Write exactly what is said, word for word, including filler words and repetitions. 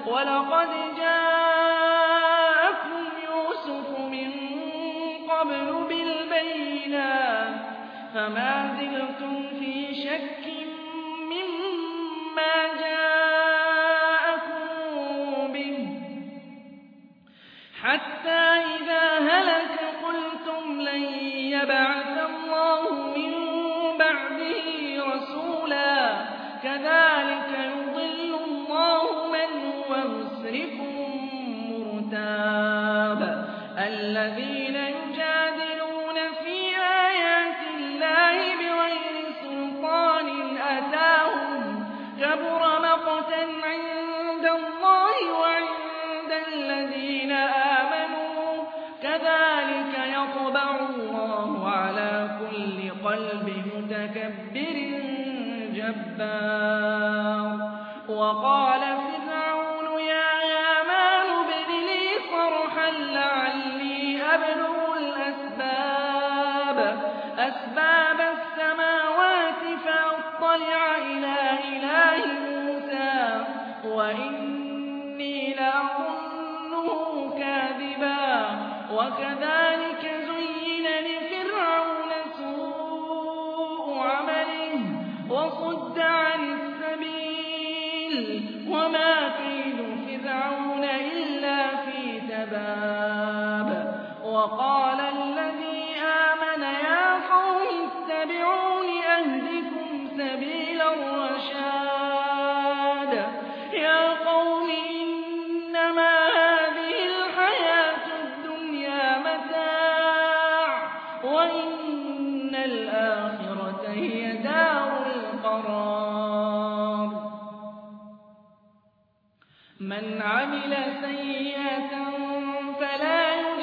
وَلَقَدْ جَاءَكُمْ يُوسُفُ مِن قَبْلُ بِالْبَيِّنَاتِ فَمَا زِلْتُمْ فِي شَكٍّ مِّمَّا جَاءَكُم بِهِ حَتَّىٰ إِذَا هَلَكَ قُلْتُمْ لَن يَبْعَثَ اللَّهُ مِن بَعْدِهِ رَسُولًا كَذَٰلِكَ يُضِلُّ اللَّهُ مَنْ هُوَ مُسْرِفٌ مُّرْتَابٌ الَّذِينَ يُجَادِلُونَ فِي آيَاتِ اللَّهِ بِغَيْرِ سُلْطَانٍ أَتَاهُمْ كَبُرَ مَقْتًا عِندَ اللَّهِ وَعِندَ الَّذِينَ آمَنُوا كَذَٰلِكَ يَطْبَعُ اللَّهُ عَلَىٰ كُلِّ قَلْبِ مُتَكَبِّرٍ جَبَّارٍ وَقَالَ فِرْعَوْنُ يَا هَامَانُ ابْنِ لِي صَرْحًا لَّعَلِّي أَبْلُغُ الْأَسْبَابَ أَسْبَابَ السَّمَاوَاتِ فَأَطَّلِعَ إِلَىٰ إِلَٰهِ مُوسَىٰ وَإِنِّي لَأَظُنُّهُ كَاذِبًا وَكَذَٰلِكَ زُيِّنَ لِفِرْعَوْنَ سُوءُ عَمَلِهِ وَصُدَّ عَنِ السَّبِيلِ وَمَا كَيْدُ فِرْعَوْنَ إِلَّا فِي تَبَابٍ وَقَالَ الَّذِي آمَنَ يَا قَوْمِ اتَّبِعُونِ أَهْدِكُمْ سَبِيلَ الرَّشَادِ يَا قَوْمِ إِنَّمَا هَٰذِهِ الْحَيَاةُ الدُّنْيَا مَتَاعٌ وَإِنَّ الْآخِرَةَ هِيَ دَارُ الْقَرَارِ مَنْ عَمِلَ سَيِّئَةً فَلَا